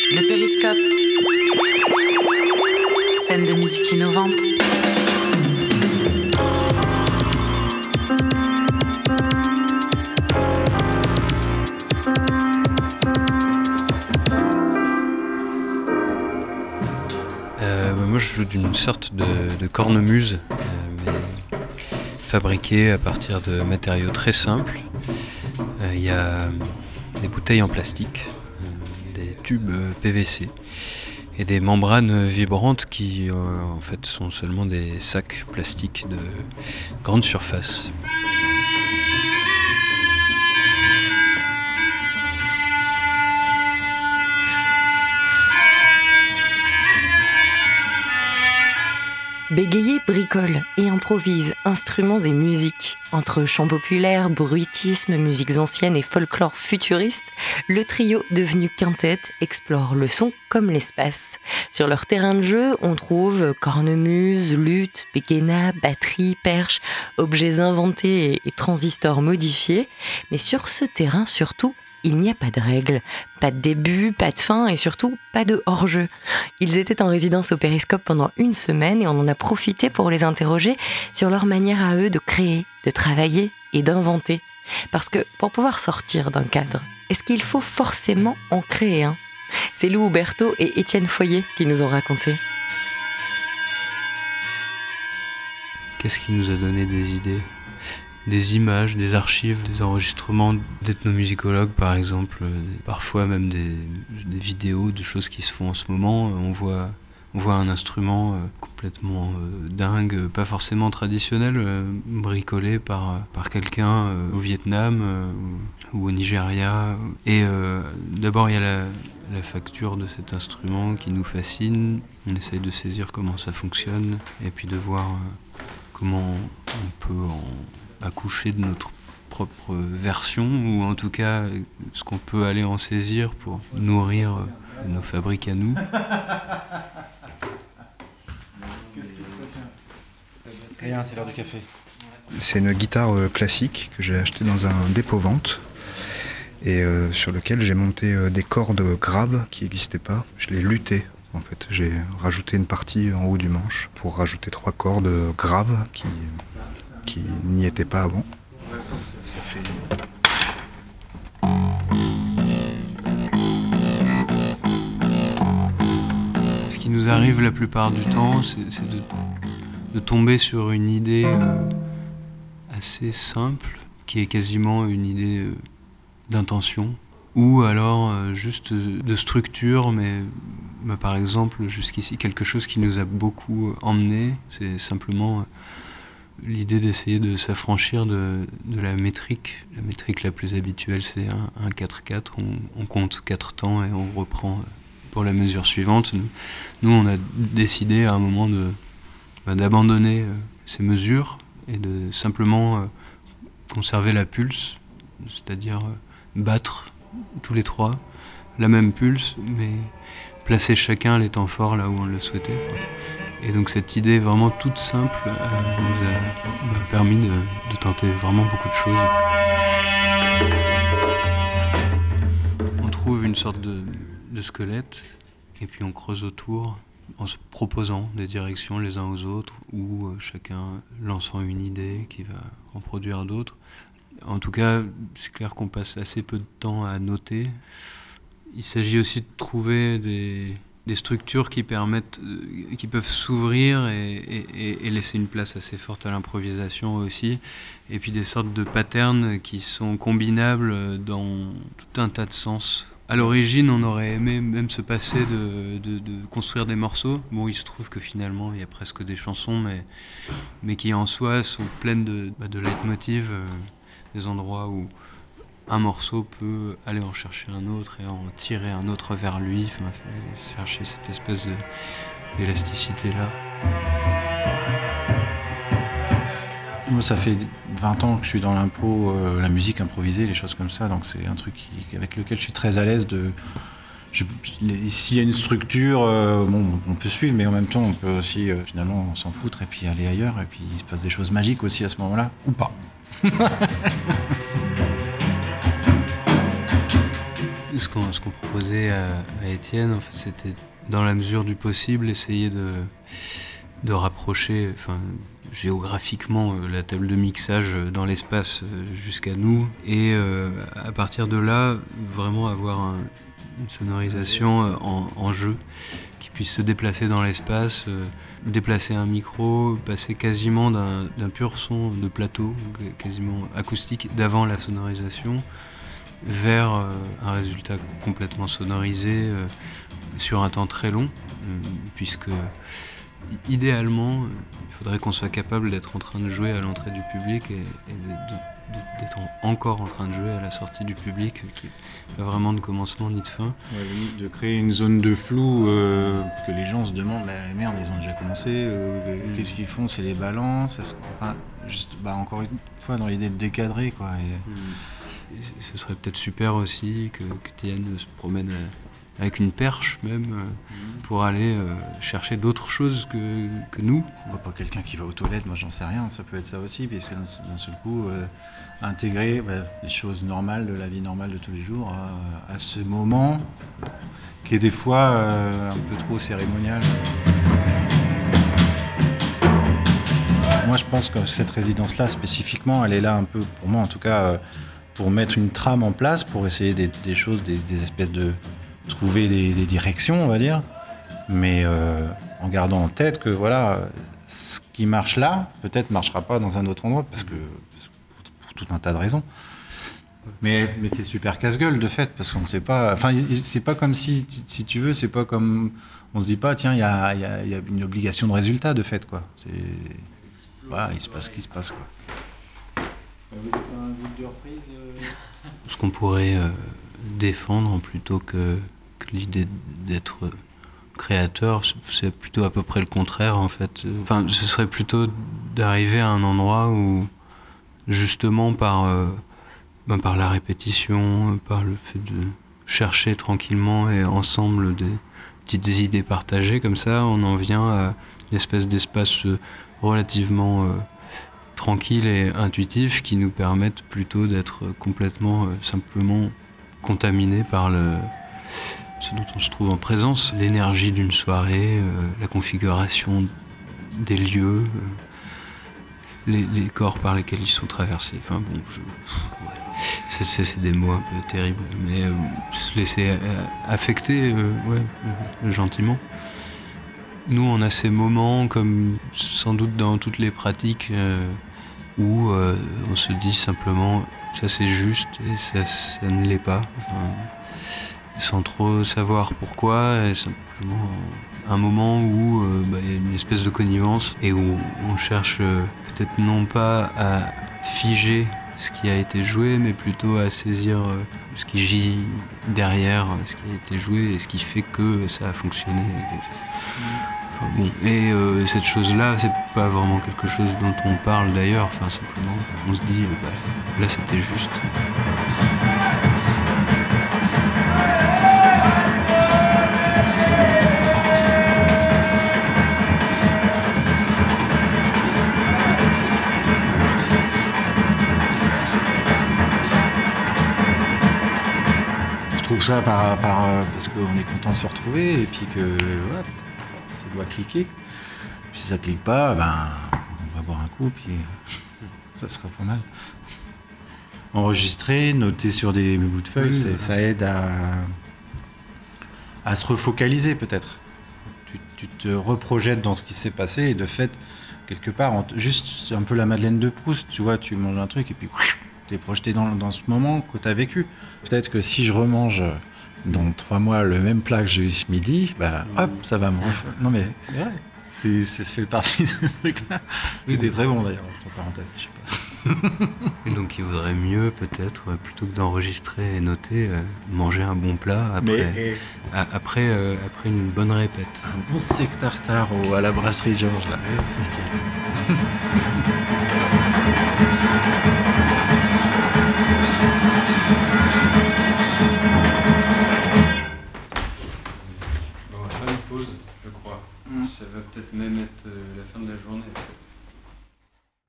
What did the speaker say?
Le périscope. Scène de musique innovante. Moi je joue d'une sorte de cornemuse, mais fabriquée à partir de matériaux très simples. Il y a des bouteilles en plastique, des tubes PVC et des membranes vibrantes qui en fait sont seulement des sacs plastiques de grande surface. Bégayer bricole et improvise instruments et musiques. Entre chants populaires, bruitisme, musiques anciennes et folklore futuriste, le trio devenu quintette explore le son comme l'espace. Sur leur terrain de jeu, on trouve cornemuse, luth, béguena, batterie, perche, objets inventés et transistors modifiés. Mais sur ce terrain surtout, il n'y a pas de règles, pas de début, pas de fin et surtout pas de hors-jeu. Ils étaient en résidence au Périscope pendant une semaine et on en a profité pour les interroger sur leur manière à eux de créer, de travailler et d'inventer. Parce que pour pouvoir sortir d'un cadre, est-ce qu'il faut forcément en créer un ? C'est Lou Huberto et Étienne Foyer qui nous ont raconté. Qu'est-ce qui nous a donné des idées ? Des images, des archives, des enregistrements d'ethnomusicologues par exemple, parfois même des vidéos de choses qui se font en ce moment. On voit un instrument complètement dingue, pas forcément traditionnel, bricolé par quelqu'un au Vietnam ou au Nigeria. Et d'abord il y a la facture de cet instrument qui nous fascine. On essaye de saisir comment ça fonctionne et puis de voir comment on peut accoucher de notre propre version, ou en tout cas ce qu'on peut aller en saisir pour nourrir nos fabriques à nous. Qu'est-ce qui te fascine ? Rien, c'est l'heure du café. C'est une guitare classique que j'ai achetée dans un dépôt-vente et sur lequel j'ai monté des cordes graves qui n'existaient pas. Je les lutais. En fait, j'ai rajouté une partie en haut du manche pour rajouter 3 cordes graves qui n'y étaient pas avant. Ça fait... Ce qui nous arrive la plupart du temps, c'est de tomber sur une idée assez simple, qui est quasiment une idée d'intention, ou alors juste de structure, mais par exemple, jusqu'ici, quelque chose qui nous a beaucoup emmené, c'est simplement l'idée d'essayer de s'affranchir de la métrique. La métrique la plus habituelle, c'est un 4-4, on compte 4 temps et on reprend pour la mesure suivante. Nous, on a décidé à un moment d'abandonner ces mesures et de simplement conserver la pulse, c'est-à-dire battre tous les 3 la même pulse, mais placer chacun les temps forts là où on le souhaitait. Et donc cette idée vraiment toute simple nous a permis de tenter vraiment beaucoup de choses. On trouve une sorte de squelette et puis on creuse autour en se proposant des directions les uns aux autres ou chacun lançant une idée qui va en produire d'autres. En tout cas, c'est clair qu'on passe assez peu de temps à noter. Il s'agit aussi de trouver des structures qui peuvent s'ouvrir et laisser une place assez forte à l'improvisation aussi. Et puis des sortes de patterns qui sont combinables dans tout un tas de sens. À l'origine, on aurait aimé même se passer de construire des morceaux. Bon, il se trouve que finalement, il y a presque des chansons, mais qui en soi sont pleines de leitmotiv, des endroits où un morceau peut aller en chercher un autre et en tirer un autre vers lui, chercher cette espèce d'élasticité-là. Moi, ça fait 20 ans que je suis dans l'impro, la musique improvisée, les choses comme ça, donc c'est un truc avec lequel je suis très à l'aise. S'il y a une structure, on peut suivre, mais en même temps, on peut aussi finalement s'en foutre et puis aller ailleurs, et puis il se passe des choses magiques aussi à ce moment-là, ou pas. ce qu'on proposait à Étienne, en fait, c'était dans la mesure du possible essayer de rapprocher, géographiquement, la table de mixage dans l'espace jusqu'à nous, et à partir de là, vraiment avoir une sonorisation en jeu qui puisse se déplacer dans l'espace, déplacer un micro, passer quasiment d'un pur son de plateau, quasiment acoustique, d'avant la sonorisation, vers un résultat complètement sonorisé sur un temps très long, puisque idéalement, il faudrait qu'on soit capable d'être en train de jouer à l'entrée du public et d'être encore en train de jouer à la sortie du public, qui n'est pas vraiment de commencement ni de fin. Ouais, de créer une zone de flou que les gens se demandent, merde, ils ont déjà commencé, qu'est-ce qu'ils font, c'est les balances, encore une fois dans l'idée de décadrer, quoi. Et ce serait peut-être super aussi que Tian se promène avec une perche même, pour aller chercher d'autres choses que nous. On voit pas quelqu'un qui va aux toilettes, moi j'en sais rien, ça peut être ça aussi, puis c'est d'un seul coup intégrer les choses normales de la vie normale de tous les jours à ce moment qui est des fois un peu trop cérémonial. Moi je pense que cette résidence-là spécifiquement, elle est là un peu, pour moi en tout cas, pour mettre une trame en place, pour essayer des choses, des espèces de... trouver des directions, on va dire, mais en gardant en tête que voilà, ce qui marche là, peut-être marchera pas dans un autre endroit, parce que pour tout un tas de raisons. Mais c'est super casse-gueule de fait, parce qu'on sait pas. Enfin, c'est pas comme si tu veux, c'est pas comme on se dit pas, tiens, il y a une obligation de résultat de fait, quoi. Voilà, il se passe ce qui se passe, quoi. Vous êtes un groupe de reprise Ce qu'on pourrait défendre plutôt que l'idée d'être créateur, c'est plutôt à peu près le contraire en fait. Enfin, ce serait plutôt d'arriver à un endroit où justement par la répétition, par le fait de chercher tranquillement et ensemble des petites idées partagées comme ça, on en vient à une espèce d'espace relativement tranquille et intuitif qui nous permettent plutôt d'être complètement simplement contaminés par ce dont on se trouve en présence, l'énergie d'une soirée, la configuration des lieux, les corps par lesquels ils sont traversés. Enfin bon, c'est des mots un peu terribles, mais se laisser affecter, gentiment. Nous, on a ces moments, comme sans doute dans toutes les pratiques, où on se dit simplement ça c'est juste et ça ne l'est pas, sans trop savoir pourquoi, et simplement un moment où il y a une espèce de connivence et où on cherche peut-être non pas à figer ce qui a été joué, mais plutôt à saisir ce qui gît derrière ce qui a été joué et ce qui fait que ça a fonctionné. Et cette chose-là, c'est pas vraiment quelque chose dont on parle d'ailleurs, simplement on se dit, là c'était juste. Je trouve ça parce qu'on est content de se retrouver et puis que ça doit cliquer. Si ça clique pas, on va boire un coup, puis ça sera pas mal. Enregistrer, noter sur des bouts de feuilles, ça aide à se refocaliser peut-être. Tu te reprojettes dans ce qui s'est passé et de fait, quelque part, juste un peu la Madeleine de Proust, tu vois, tu manges un truc et puis t'es projeté dans ce moment que t'as vécu. Peut-être que si je remange dans 3 mois le même plat que j'ai eu ce midi, hop, ça va me refaire. Non mais c'est vrai, ça fait partie de ce truc-là. C'était très bon d'ailleurs, entre parenthèses, je sais pas. Et donc il vaudrait mieux peut-être, plutôt que d'enregistrer et noter, manger un bon plat après une bonne répète. Un bon steak tartare à la brasserie Georges là. Nickel.